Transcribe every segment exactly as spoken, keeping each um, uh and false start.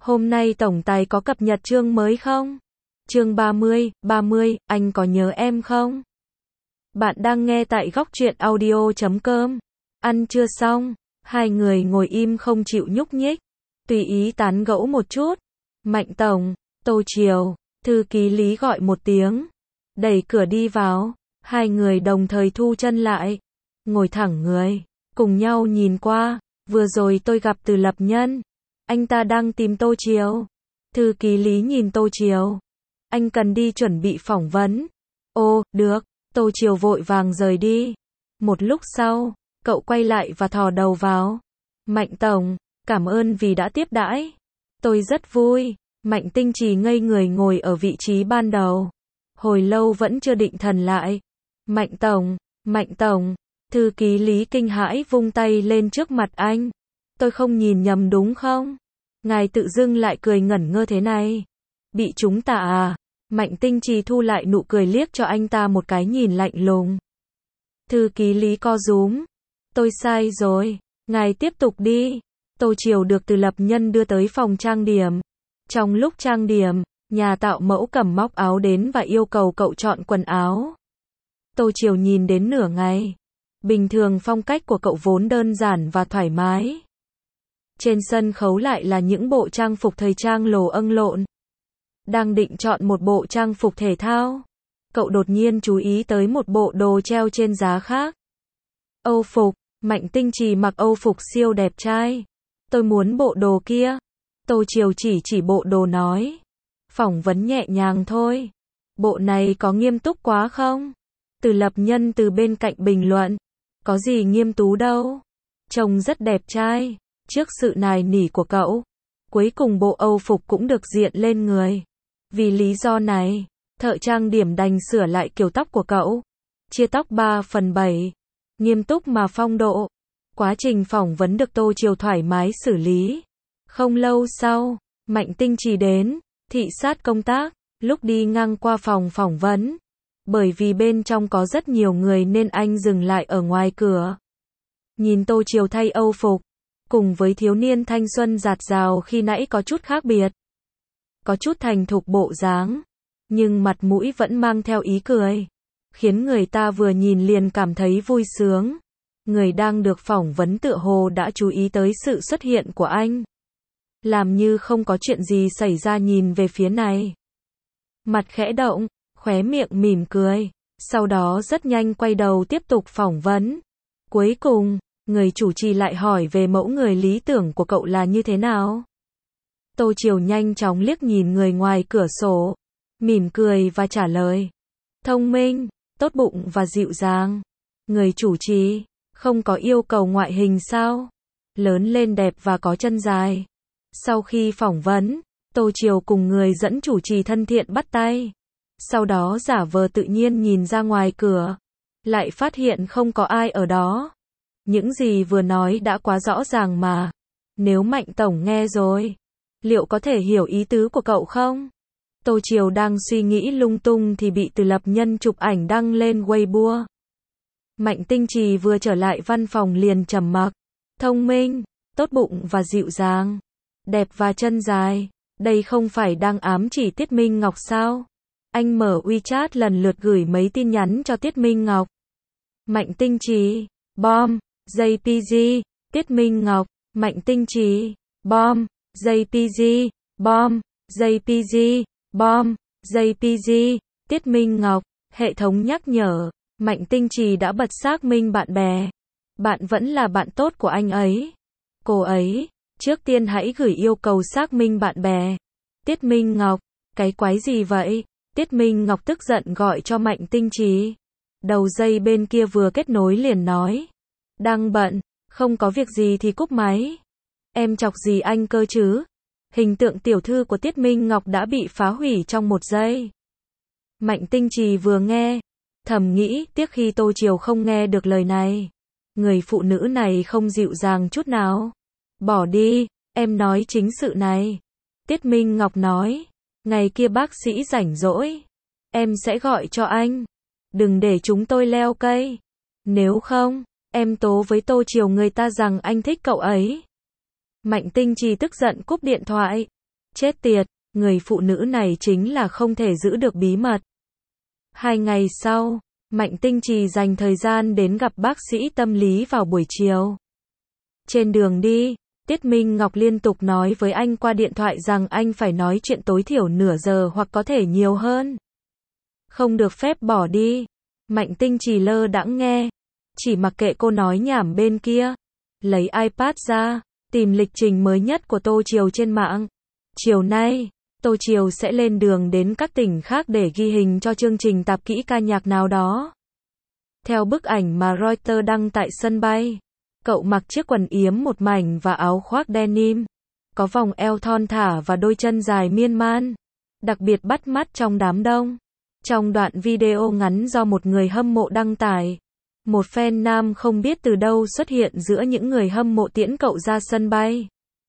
Hôm nay tổng tài có cập nhật chương mới không? Chương ba mươi, ba mươi, anh có nhớ em không? Bạn đang nghe tại góc truyện audio chấm com. Ăn chưa xong, hai người ngồi im không chịu nhúc nhích, tùy ý tán gẫu một chút. Mạnh tổng, Tô Triều, thư ký Lý gọi một tiếng, đẩy cửa đi vào, hai người đồng thời thu chân lại, ngồi thẳng người, cùng nhau nhìn qua. Vừa rồi tôi gặp Từ Lập Nhân, anh ta đang tìm Tô Triều. Thư ký Lý nhìn Tô Triều, anh cần đi chuẩn bị phỏng vấn. Ô, được. Tô Triều vội vàng rời đi. Một lúc sau, cậu quay lại và thò đầu vào. Mạnh tổng, cảm ơn vì đã tiếp đãi. Tôi rất vui. Mạnh Tinh Trì ngây người ngồi ở vị trí ban đầu. Hồi lâu vẫn chưa định thần lại. Mạnh tổng, Mạnh tổng. Thư ký Lý kinh hãi vung tay lên trước mặt anh. Tôi không nhìn nhầm đúng không? Ngài tự dưng lại cười ngẩn ngơ thế này. Bị chúng ta à? Mạnh Tinh Trì thu lại nụ cười liếc cho anh ta một cái nhìn lạnh lùng. Thư ký Lý co rúm. Tôi sai rồi. Ngài tiếp tục đi. Tô Triều được Từ Lập Nhân đưa tới phòng trang điểm. Trong lúc trang điểm, nhà tạo mẫu cầm móc áo đến và yêu cầu cậu chọn quần áo. Tô Triều nhìn đến nửa ngày. Bình thường phong cách của cậu vốn đơn giản và thoải mái. Trên sân khấu lại là những bộ trang phục thời trang lồ âng lộn. Đang định chọn một bộ trang phục thể thao, cậu đột nhiên chú ý tới một bộ đồ treo trên giá khác. Âu phục. Mạnh Tinh Trì mặc Âu phục siêu đẹp trai. Tôi muốn bộ đồ kia. Tô Triều chỉ chỉ bộ đồ nói. Phỏng vấn nhẹ nhàng thôi. Bộ này có nghiêm túc quá không? Từ Lập Nhân từ bên cạnh bình luận. Có gì nghiêm tú đâu. Trông rất đẹp trai. Trước sự nài nỉ của cậu, cuối cùng bộ Âu phục cũng được diện lên người. Vì lý do này, thợ trang điểm đành sửa lại kiểu tóc của cậu. Chia tóc ba phần bảy. Nghiêm túc mà phong độ. Quá trình phỏng vấn được Tô Triều thoải mái xử lý. Không lâu sau, Mạnh Tinh Trì đến, thị sát công tác. Lúc đi ngang qua phòng phỏng vấn, bởi vì bên trong có rất nhiều người nên anh dừng lại ở ngoài cửa. Nhìn Tô Triều thay Âu phục, cùng với thiếu niên thanh xuân dạt dào khi nãy có chút khác biệt. Có chút thành thục bộ dáng, nhưng mặt mũi vẫn mang theo ý cười, khiến người ta vừa nhìn liền cảm thấy vui sướng. Người đang được phỏng vấn tựa hồ đã chú ý tới sự xuất hiện của anh. Làm như không có chuyện gì xảy ra nhìn về phía này. Mặt khẽ động, khóe miệng mỉm cười, sau đó rất nhanh quay đầu tiếp tục phỏng vấn. Cuối cùng, người chủ trì lại hỏi về mẫu người lý tưởng của cậu là như thế nào. Tô Triều nhanh chóng liếc nhìn người ngoài cửa sổ, mỉm cười và trả lời. Thông minh, tốt bụng và dịu dàng. Người chủ trì, không có yêu cầu ngoại hình sao? Lớn lên đẹp và có chân dài. Sau khi phỏng vấn, Tô Triều cùng người dẫn chủ trì thân thiện bắt tay. Sau đó giả vờ tự nhiên nhìn ra ngoài cửa. Lại phát hiện không có ai ở đó. Những gì vừa nói đã quá rõ ràng mà. Nếu Mạnh tổng nghe rồi, liệu có thể hiểu ý tứ của cậu không? Tô Triều đang suy nghĩ lung tung thì bị Từ Lập Nhân chụp ảnh đăng lên Weibo. Mạnh Tinh Trì vừa trở lại văn phòng liền trầm mặc. Thông minh, tốt bụng và dịu dàng. Đẹp và chân dài. Đây không phải đang ám chỉ Tiết Minh Ngọc sao? Anh mở WeChat lần lượt gửi mấy tin nhắn cho Tiết Minh Ngọc. Mạnh Tinh Trì, bom, jê pê giê, Tiết Minh Ngọc, Mạnh Tinh Trì, bom, jê pê giê, bom, jê pê giê, bom, jê pê giê, Tiết Minh Ngọc, hệ thống nhắc nhở, Mạnh Tinh Trì đã bật xác minh bạn bè. Bạn vẫn là bạn tốt của anh ấy. Cô ấy, trước tiên hãy gửi yêu cầu xác minh bạn bè. Tiết Minh Ngọc, cái quái gì vậy? Tiết Minh Ngọc tức giận gọi cho Mạnh Tinh Trì. Đầu dây bên kia vừa kết nối liền nói. Đang bận, không có việc gì thì cúp máy. Em chọc gì anh cơ chứ? Hình tượng tiểu thư của Tiết Minh Ngọc đã bị phá hủy trong một giây. Mạnh Tinh Trì vừa nghe, thầm nghĩ tiếc khi Tô Triều không nghe được lời này. Người phụ nữ này không dịu dàng chút nào. Bỏ đi, em nói chính sự này. Tiết Minh Ngọc nói. Ngày kia bác sĩ rảnh rỗi, em sẽ gọi cho anh. Đừng để chúng tôi leo cây. Nếu không, em tố với Tô Triều người ta rằng anh thích cậu ấy. Mạnh Tinh Trì tức giận cúp điện thoại. Chết tiệt, người phụ nữ này chính là không thể giữ được bí mật. Hai ngày sau, Mạnh Tinh Trì dành thời gian đến gặp bác sĩ tâm lý vào buổi chiều. Trên đường đi, Tiết Minh Ngọc liên tục nói với anh qua điện thoại rằng anh phải nói chuyện tối thiểu nửa giờ hoặc có thể nhiều hơn. Không được phép bỏ đi. Mạnh Tinh Trì lơ đãng nghe, chỉ mặc kệ cô nói nhảm bên kia. Lấy iPad ra, tìm lịch trình mới nhất của Tô Triều trên mạng. Chiều nay, Tô Triều sẽ lên đường đến các tỉnh khác để ghi hình cho chương trình tạp kỹ ca nhạc nào đó. Theo bức ảnh mà Reuters đăng tại sân bay, cậu mặc chiếc quần yếm một mảnh và áo khoác denim, có vòng eo thon thả và đôi chân dài miên man, đặc biệt bắt mắt trong đám đông. Trong đoạn video ngắn do một người hâm mộ đăng tải, một fan nam không biết từ đâu xuất hiện giữa những người hâm mộ tiễn cậu ra sân bay.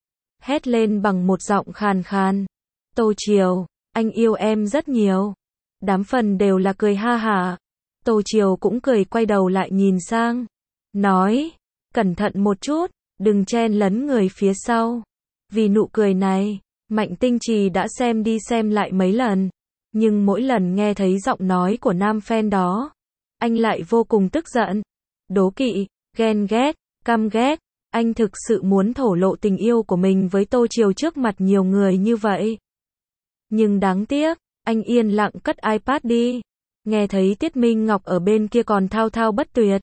Hét lên bằng một giọng khàn khàn. Tô Triều, anh yêu em rất nhiều. Đám phần đều là cười ha hả. Tô Triều cũng cười quay đầu lại nhìn sang. Nói, cẩn thận một chút, đừng chen lấn người phía sau. Vì nụ cười này, Mạnh Tinh Trì đã xem đi xem lại mấy lần. Nhưng mỗi lần nghe thấy giọng nói của nam fan đó, anh lại vô cùng tức giận, đố kỵ, ghen ghét, căm ghét. Anh thực sự muốn thổ lộ tình yêu của mình với Tô Triều trước mặt nhiều người như vậy. Nhưng đáng tiếc, anh yên lặng cất iPad đi. Nghe thấy Tiết Minh Ngọc ở bên kia còn thao thao bất tuyệt.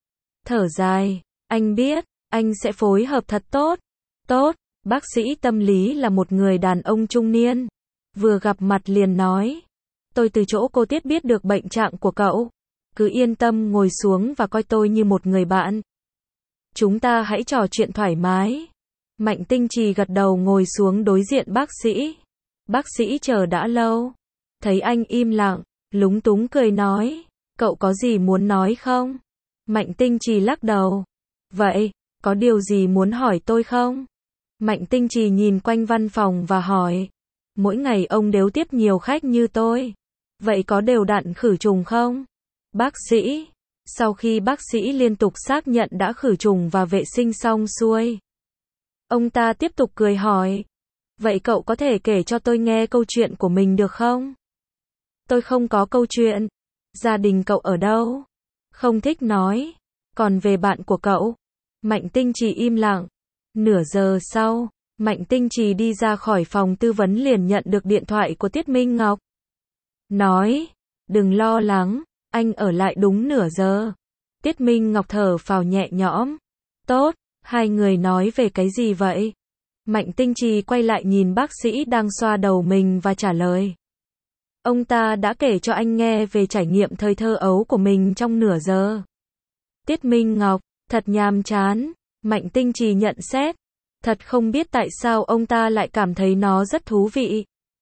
Thở dài, anh biết, anh sẽ phối hợp thật tốt. Tốt, bác sĩ tâm lý là một người đàn ông trung niên. Vừa gặp mặt liền nói. Tôi từ chỗ cô Tiết biết được bệnh trạng của cậu. Cứ yên tâm ngồi xuống và coi tôi như một người bạn. Chúng ta hãy trò chuyện thoải mái. Mạnh Tinh Trì gật đầu ngồi xuống đối diện bác sĩ. Bác sĩ chờ đã lâu. Thấy anh im lặng, lúng túng cười nói. Cậu có gì muốn nói không? Mạnh Tinh Trì lắc đầu. Vậy, có điều gì muốn hỏi tôi không? Mạnh Tinh Trì nhìn quanh văn phòng và hỏi. Mỗi ngày ông đều tiếp nhiều khách như tôi. Vậy có đều đặn khử trùng không? Bác sĩ. Sau khi bác sĩ liên tục xác nhận đã khử trùng và vệ sinh xong xuôi, ông ta tiếp tục cười hỏi. Vậy cậu có thể kể cho tôi nghe câu chuyện của mình được không? Tôi không có câu chuyện. Gia đình cậu ở đâu? Không thích nói. Còn về bạn của cậu? Mạnh Tinh Trì im lặng. Nửa giờ sau, Mạnh Tinh Trì đi ra khỏi phòng tư vấn liền nhận được điện thoại của Tiết Minh Ngọc. Nói, đừng lo lắng, anh ở lại đúng nửa giờ. Tiết Minh Ngọc thở phào nhẹ nhõm. Tốt, hai người nói về cái gì vậy? Mạnh Tinh Trì quay lại nhìn bác sĩ đang xoa đầu mình và trả lời. Ông ta đã kể cho anh nghe về trải nghiệm thời thơ ấu của mình trong nửa giờ. Tiết Minh Ngọc, thật nhàm chán. Mạnh Tinh Trì nhận xét. Thật không biết tại sao ông ta lại cảm thấy nó rất thú vị.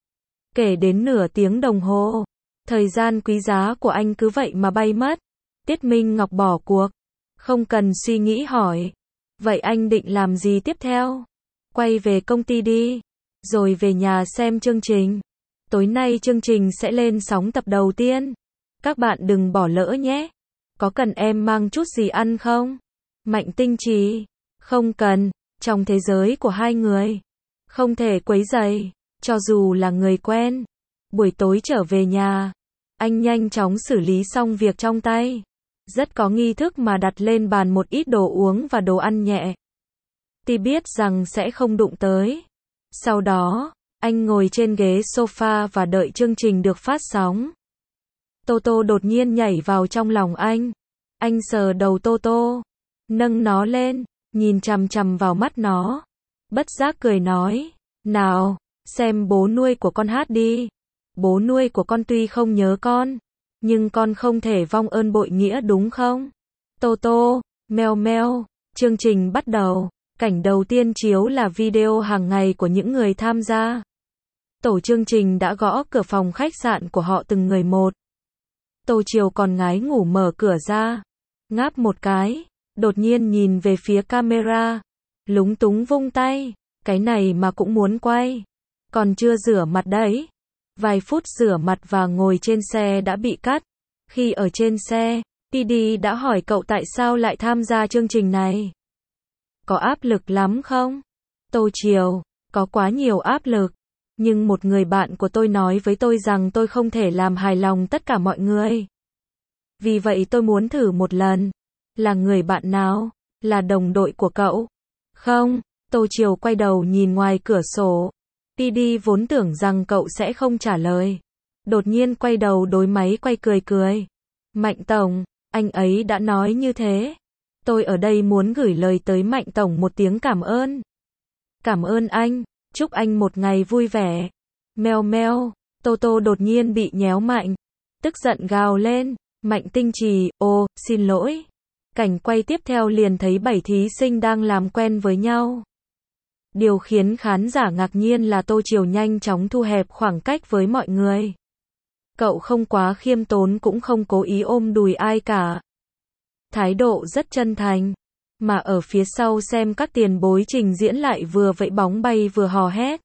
Kể đến nửa tiếng đồng hồ, thời gian quý giá của anh cứ vậy mà bay mất. Tiết Minh Ngọc bỏ cuộc. Không cần suy nghĩ hỏi. Vậy anh định làm gì tiếp theo? Quay về công ty đi. Rồi về nhà xem chương trình. Tối nay chương trình sẽ lên sóng tập đầu tiên. Các bạn đừng bỏ lỡ nhé. Có cần em mang chút gì ăn không? Mạnh Tinh Trì. Không cần. Trong thế giới của hai người, không thể quấy rầy, cho dù là người quen. Buổi tối trở về nhà, anh nhanh chóng xử lý xong việc trong tay. Rất có nghi thức mà đặt lên bàn một ít đồ uống và đồ ăn nhẹ. Ti biết rằng sẽ không đụng tới. Sau đó, anh ngồi trên ghế sofa và đợi chương trình được phát sóng. Toto đột nhiên nhảy vào trong lòng anh. Anh sờ đầu Toto, nâng nó lên, nhìn chằm chằm vào mắt nó. Bất giác cười nói, nào, xem bố nuôi của con hát đi. Bố nuôi của con tuy không nhớ con, nhưng con không thể vong ơn bội nghĩa đúng không? Toto, meo meo, chương trình bắt đầu. Cảnh đầu tiên chiếu là video hàng ngày của những người tham gia. Tổ chương trình đã gõ cửa phòng khách sạn của họ từng người một. Tô Triều còn ngái ngủ mở cửa ra, ngáp một cái, đột nhiên nhìn về phía camera, lúng túng vung tay, cái này mà cũng muốn quay, còn chưa rửa mặt đấy. Vài phút rửa mặt và ngồi trên xe đã bị cắt. Khi ở trên xe, Didi đã hỏi cậu tại sao lại tham gia chương trình này. Có áp lực lắm không? Tô Triều, có quá nhiều áp lực. Nhưng một người bạn của tôi nói với tôi rằng tôi không thể làm hài lòng tất cả mọi người. Vì vậy tôi muốn thử một lần. Là người bạn nào? Là đồng đội của cậu? Không, Tô Triều quay đầu nhìn ngoài cửa sổ. pê đê vốn tưởng rằng cậu sẽ không trả lời. Đột nhiên quay đầu đối máy quay cười cười. Mạnh Tổng, anh ấy đã nói như thế. Tôi ở đây muốn gửi lời tới Mạnh Tổng một tiếng cảm ơn. Cảm ơn anh, chúc anh một ngày vui vẻ. Meo meo, Tô Tô đột nhiên bị nhéo Mạnh. Tức giận gào lên, Mạnh Tinh Trì, ô, xin lỗi. Cảnh quay tiếp theo liền thấy bảy thí sinh đang làm quen với nhau. Điều khiến khán giả ngạc nhiên là Tô Triều nhanh chóng thu hẹp khoảng cách với mọi người. Cậu không quá khiêm tốn cũng không cố ý ôm đùi ai cả. Thái độ rất chân thành. Mà ở phía sau xem các tiền bối trình diễn lại vừa vẫy bóng bay vừa hò hét.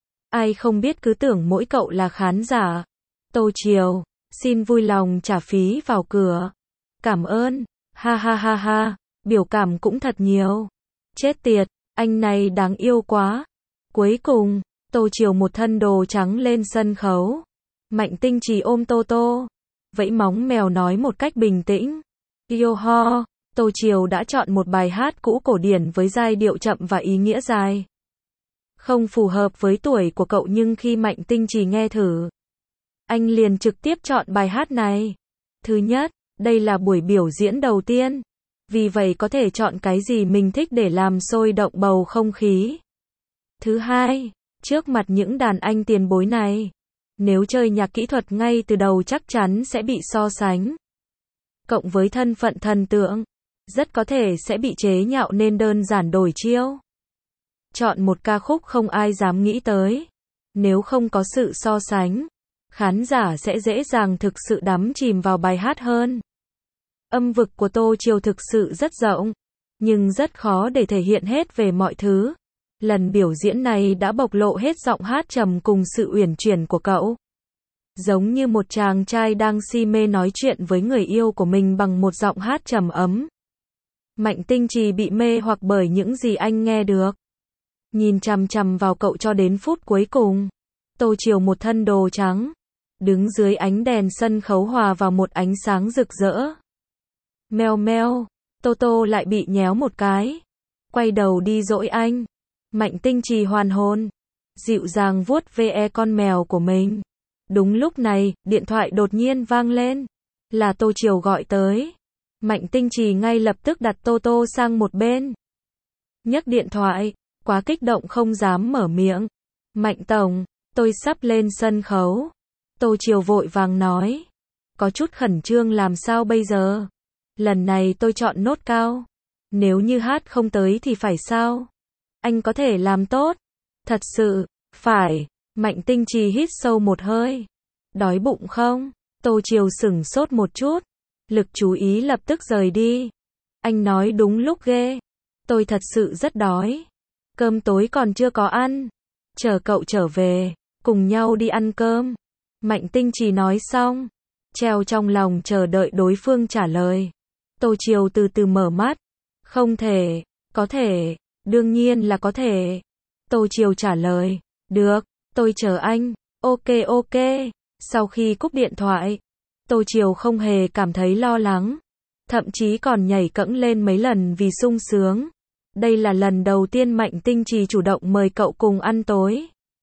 Ai không biết cứ tưởng mỗi cậu là khán giả. Tô Triều, xin vui lòng trả phí vào cửa. Cảm ơn, ha ha ha ha, biểu cảm cũng thật nhiều. Chết tiệt, anh này đáng yêu quá. Cuối cùng, Tô Triều một thân đồ trắng lên sân khấu. Mạnh Tinh Trì ôm Tô Tô. Vẫy móng mèo nói một cách bình tĩnh. Yo ho, Tô Triều đã chọn một bài hát cũ cổ điển với giai điệu chậm và ý nghĩa dài. Không phù hợp với tuổi của cậu nhưng khi Mạnh Tinh Trì nghe thử, anh liền trực tiếp chọn bài hát này. Thứ nhất, đây là buổi biểu diễn đầu tiên. Vì vậy có thể chọn cái gì mình thích để làm sôi động bầu không khí. Thứ hai, trước mặt những đàn anh tiền bối này, nếu chơi nhạc kỹ thuật ngay từ đầu chắc chắn sẽ bị so sánh. Cộng với thân phận thần tượng, rất có thể sẽ bị chế nhạo nên đơn giản đổi chiêu. Chọn một ca khúc không ai dám nghĩ tới. Nếu không có sự so sánh, khán giả sẽ dễ dàng thực sự đắm chìm vào bài hát hơn. Âm vực của Tô Triều thực sự rất rộng, nhưng rất khó để thể hiện hết về mọi thứ. Lần biểu diễn này đã bộc lộ hết giọng hát trầm cùng sự uyển chuyển của cậu. Giống như một chàng trai đang si mê nói chuyện với người yêu của mình bằng một giọng hát trầm ấm. Mạnh Tinh Trì bị mê hoặc bởi những gì anh nghe được. Nhìn chằm chằm vào cậu cho đến phút cuối cùng. Tô Triều một thân đồ trắng, đứng dưới ánh đèn sân khấu hòa vào một ánh sáng rực rỡ. Meo meo, Tô Tô lại bị nhéo một cái. Quay đầu đi dỗi anh. Mạnh Tinh Trì hoàn hồn, dịu dàng vuốt ve con mèo của mình. Đúng lúc này, điện thoại đột nhiên vang lên. Là Tô Triều gọi tới. Mạnh Tinh Trì ngay lập tức đặt Tô Tô sang một bên. Nhấc điện thoại, quá kích động không dám mở miệng. Mạnh Tổng, tôi sắp lên sân khấu. Tô Triều vội vàng nói. Có chút khẩn trương làm sao bây giờ? Lần này tôi chọn nốt cao. Nếu như hát không tới thì phải sao? Anh có thể làm tốt. Thật sự, phải. Mạnh Tinh Trì hít sâu một hơi. Đói bụng không? Tô Triều sửng sốt một chút. Lực chú ý lập tức rời đi. Anh nói đúng lúc ghê. Tôi thật sự rất đói. Cơm tối còn chưa có ăn. Chờ cậu trở về, cùng nhau đi ăn cơm. Mạnh Tinh Trì nói xong, treo trong lòng chờ đợi đối phương trả lời. Tô Triều từ từ mở mắt. Không thể, có thể, đương nhiên là có thể. Tô Triều trả lời. Được, tôi chờ anh. Ok ok. Sau khi cúp điện thoại, Tô Triều không hề cảm thấy lo lắng. Thậm chí còn nhảy cẫng lên mấy lần vì sung sướng. Đây là lần đầu tiên Mạnh Tinh Trì chủ động mời cậu cùng ăn tối.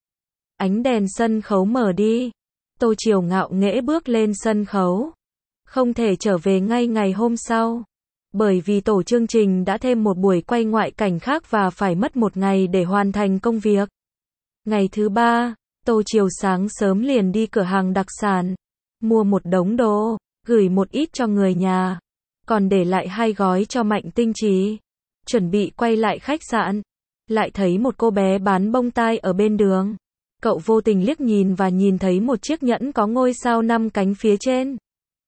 Ánh đèn sân khấu mở đi. Tô Triều ngạo nghễ bước lên sân khấu. Không thể trở về ngay ngày hôm sau. Bởi vì tổ chương trình đã thêm một buổi quay ngoại cảnh khác và phải mất một ngày để hoàn thành công việc. Ngày thứ ba, Tô Triều sáng sớm liền đi cửa hàng đặc sản. Mua một đống đồ, gửi một ít cho người nhà. Còn để lại hai gói cho Mạnh Tinh Trì. Chuẩn bị quay lại khách sạn. Lại thấy một cô bé bán bông tai ở bên đường. Cậu vô tình liếc nhìn và nhìn thấy một chiếc nhẫn có ngôi sao năm cánh phía trên.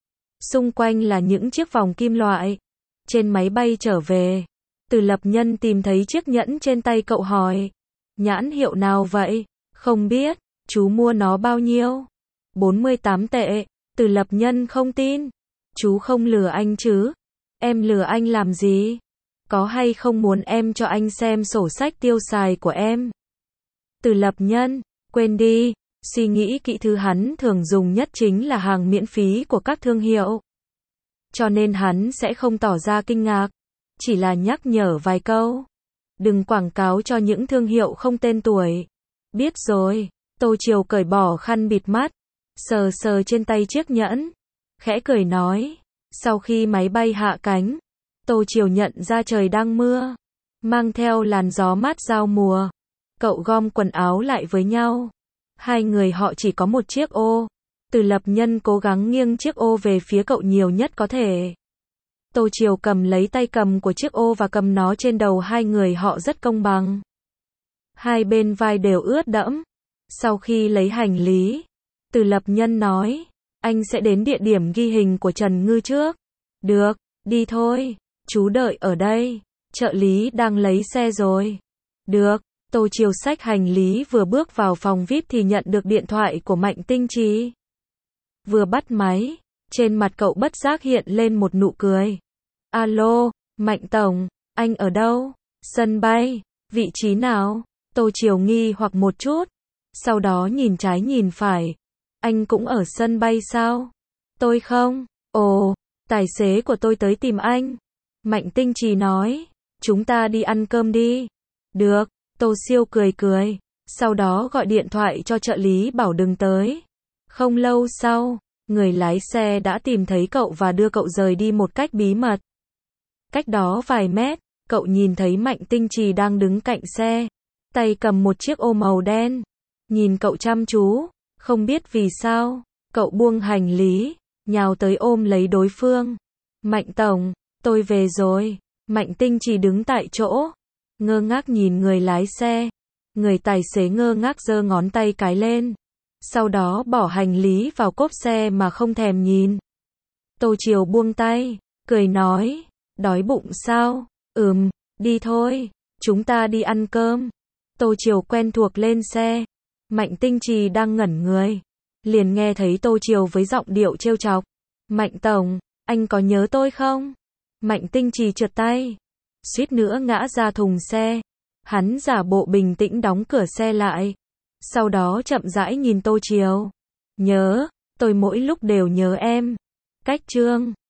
Xung quanh là những chiếc vòng kim loại. Trên máy bay trở về, Từ Lập Nhân tìm thấy chiếc nhẫn trên tay cậu hỏi. Nhãn hiệu nào vậy? Không biết, chú mua nó bao nhiêu? bốn mươi tám tệ. Từ Lập Nhân không tin. Chú không lừa anh chứ? Em lừa anh làm gì? Có hay không muốn em cho anh xem sổ sách tiêu xài của em? Từ Lập Nhân, Quên đi, suy nghĩ kỹ thứ hắn thường dùng nhất chính là hàng miễn phí của các thương hiệu. Cho nên hắn sẽ không tỏ ra kinh ngạc, chỉ là nhắc nhở vài câu. Đừng quảng cáo cho những thương hiệu không tên tuổi. Biết rồi, Tô Triều cởi bỏ khăn bịt mắt, sờ sờ trên tay chiếc nhẫn, khẽ cười nói. Sau khi máy bay hạ cánh, Tô Triều nhận ra trời đang mưa, mang theo làn gió mát giao mùa. Cậu gom quần áo lại với nhau. Hai người họ chỉ có một chiếc ô. Từ Lập Nhân cố gắng nghiêng chiếc ô về phía cậu nhiều nhất có thể. Tô Triều cầm lấy tay cầm của chiếc ô và cầm nó trên đầu hai người họ rất công bằng. Hai bên vai đều ướt đẫm. Sau khi lấy hành lý, Từ Lập Nhân nói, anh sẽ đến địa điểm ghi hình của Trần Ngư trước. Được, đi thôi, chú đợi ở đây, trợ lý đang lấy xe rồi. Được, Tô Triều xách hành lý vừa bước vào phòng vi ai pi thì nhận được điện thoại của Mạnh Tinh Trì. Vừa bắt máy, trên mặt cậu bất giác hiện lên một nụ cười. Alo, Mạnh Tổng, anh ở đâu? Sân bay, vị trí nào? Tô Triều nghi hoặc một chút, sau đó nhìn trái nhìn phải. Anh cũng ở sân bay sao? Tôi không. Ồ, tài xế của tôi tới tìm anh. Mạnh Tinh Trì nói, chúng ta đi ăn cơm đi. Được, Tô Siêu cười cười, sau đó gọi điện thoại cho trợ lý bảo đừng tới. Không lâu sau, người lái xe đã tìm thấy cậu và đưa cậu rời đi một cách bí mật. Cách đó vài mét, cậu nhìn thấy Mạnh Tinh Trì đang đứng cạnh xe, tay cầm một chiếc ô màu đen, nhìn cậu chăm chú, không biết vì sao, cậu buông hành lý, nhào tới ôm lấy đối phương. Mạnh Tổng, tôi về rồi. Mạnh Tinh Trì đứng tại chỗ, ngơ ngác nhìn người lái xe. Người tài xế ngơ ngác giơ ngón tay cái lên, sau đó bỏ hành lý vào cốp xe mà không thèm nhìn. Tô Triều buông tay, cười nói, đói bụng sao? Ừm, đi thôi, chúng ta đi ăn cơm. Tô Triều quen thuộc lên xe. Mạnh Tinh Trì đang ngẩn người, liền nghe thấy Tô Triều với giọng điệu trêu chọc. Mạnh Tổng, anh có nhớ tôi không? Mạnh Tinh Trì trượt tay, suýt nữa ngã ra thùng xe. Hắn giả bộ bình tĩnh đóng cửa xe lại, sau đó chậm rãi nhìn Tô Triều. Nhớ, tôi mỗi lúc đều nhớ em. Cách chương